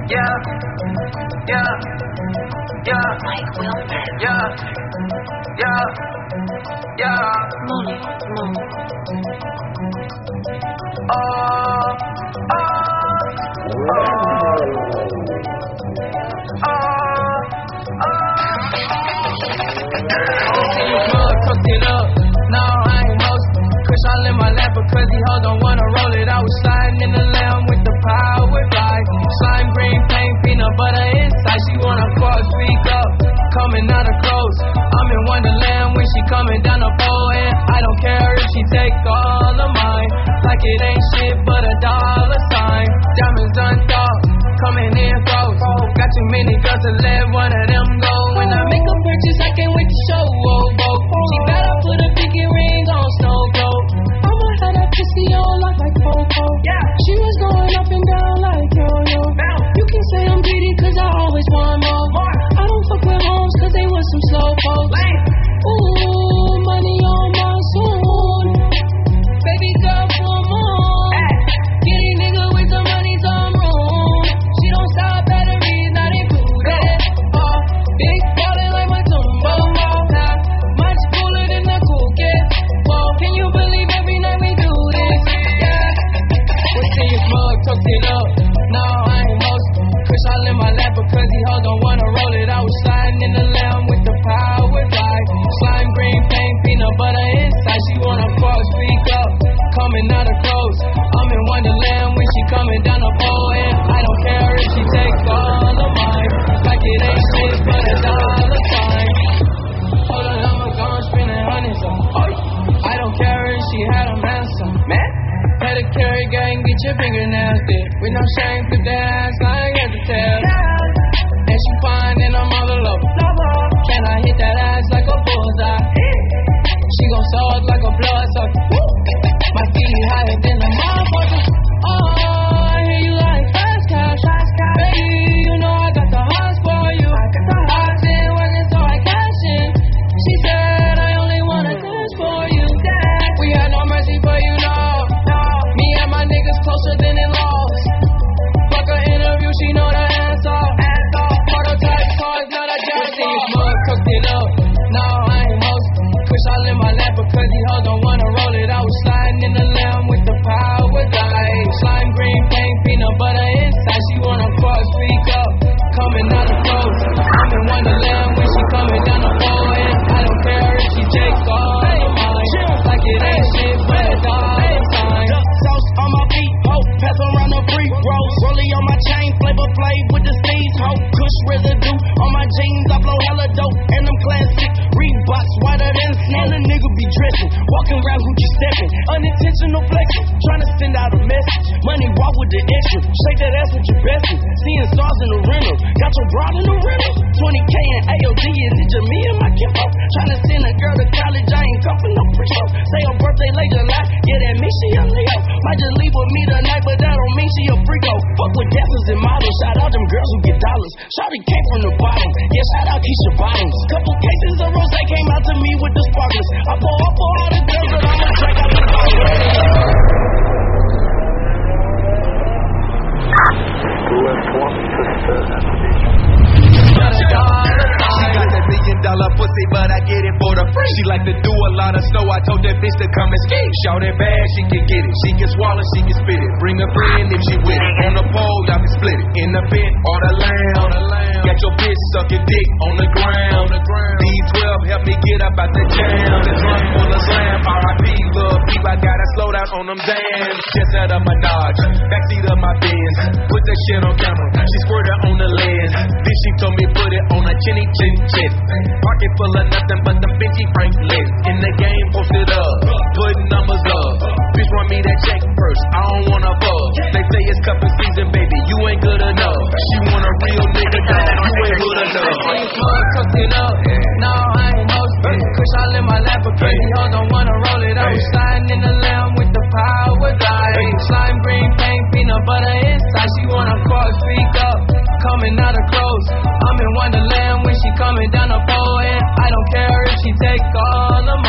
Yeah, yeah, yeah, Mike Wilmer. yeah, yeah, yeah. Mooney, Moon. Cooked it up. No, I ain't hosting. Kush all in my lap because these hoes don't wanna roll it. I was sliding in the lamb with the power glide. Slime green paint, peanut butter inside. She wanna fuck, speak up, coming out of clothes. I'm in Wonderland when she coming down the pole, and I don't care if she take all of mine. Like it ain't shit but a dollar sign. Diamonds unthought, coming in close. Got too many girls to let one of them go. When I make a purchase, I can't wait to show. She better put a pinky ring on Snow Globe. I'ma have that pussy on like Coco. Yeah. She was going up and down like yo-yo. You can say I'm greedy cause I always want more. I don't fuck with homes cause they want some slow folks. Ooh, money on my soul. Baby girl, come on. Get a nigga with some money, some room. She don't stop batteries, not included. Big ballin' like my Tumbo. Much cooler than the cool kids. Can you believe every night we do this? Yeah. What's in your mug? Tucked it up. No, I ain't hosting. Kush all in my lap because these hoes don't wanna roll it. I was sliding in the lamb with the power glide. Slime green paint, peanut butter inside. She wanna fuck, speak up, coming out of clothes. I'm in Wonderland when she coming down the pole, and I don't care if she take all of mine. Like it ain't shit but a dollar sign. Hold on, I'ma go and spending hundreds on. I don't care if she had a ransom. Man, pedicure gang, get your fingernails did. With no shame, flip that ass like at the tail. And she fine and I'm all alone. Can I hit that ass like a bullseye? She gon' suck like a blood sucker. My feet higher than a motherfucker. Oh, I hear you like fast cash. Baby, you know I got the hots for you. I been working so I cash in. She said I only wanna dance for you. We had no mercy for you, no. Me and my niggas closer than in-laws. Fuck her interview, she know the answer. Prototype cars, not a jersey. Mug cooked it up. No, I ain't hosting. Kush all in my lap because these hoes don't wanna roll it. I was sliding in the lamb with the power glide. Slime green paint, peanut butter inside. She wanna fuck, speak up, coming out of clothes. I'm in Wonderland when she coming down the pole, and I don't care if she take all of mine. Like it ain't shit but a dollar sign. Sauce on my feet, ho, pass around the free rolls. Rollie on my chain, flavor play with the steez, ho. Kush residue on my jeans, I blow hella dope, and them classic Reeboks whiter than snow. And a nigga be dressing, walking around Gucci stepping, unintentional flexing, trying to send out a message. Money walk with the extra, shake that ass with your bestie. Seeing stars in the rental, got your broad in the rental. 20K in AOD, is it just me and my kinfolk? Trying to send a girl to college, I ain't come for no pre-show. Say her birthday late July, yeah that means she a Leo. Might just leave with me tonight, but that don't mean she a freako. Fuck with dancers and models, shout out them girls who get dollars. Shawty came from the bottom, yeah shout out Keisha Bottoms. Couple cases of rose came out to me with the sparklers. I pour up for all the girls that I'ma drink out the bottle. She got that $1 million pussy, but I get it for the free. She like to do a lot of snow, I told that bitch to come and ski. Shout it bad, she can get it. She can swallow, she can spit it. Bring a friend if she with it. On the pole, y'all can split it. In the vent or the lamb. Got your bitch sucking dick on the ground. D12 help me get up out the jam. The trunk full of slam. R.I.P. Lil' Peep, I gotta slow down on them dams. Just out of my Dodge, backseat of my Benz. Put that shit on camera, she squirted on the lens. Then she told me put it on a chinny chin chin. Pocket full of nothing but the Benji Franklin. In the game, posted up, putting numbers up. Bitch want me that check first, I don't wanna fuck. They say it's cuffin' season, baby, you ain't good enough. She want a real nigga, dog, you ain't good enough. Cooked it up, no I ain't hosting. Kush all in my lap because these hoes don't wanna roll it. I was sliding in the lamb with the power glide. Slime green paint, peanut butter inside. She wanna fuck, speak up, coming out of clothes. I'm in Wonderland when she coming down the pole, and I don't care if she take all of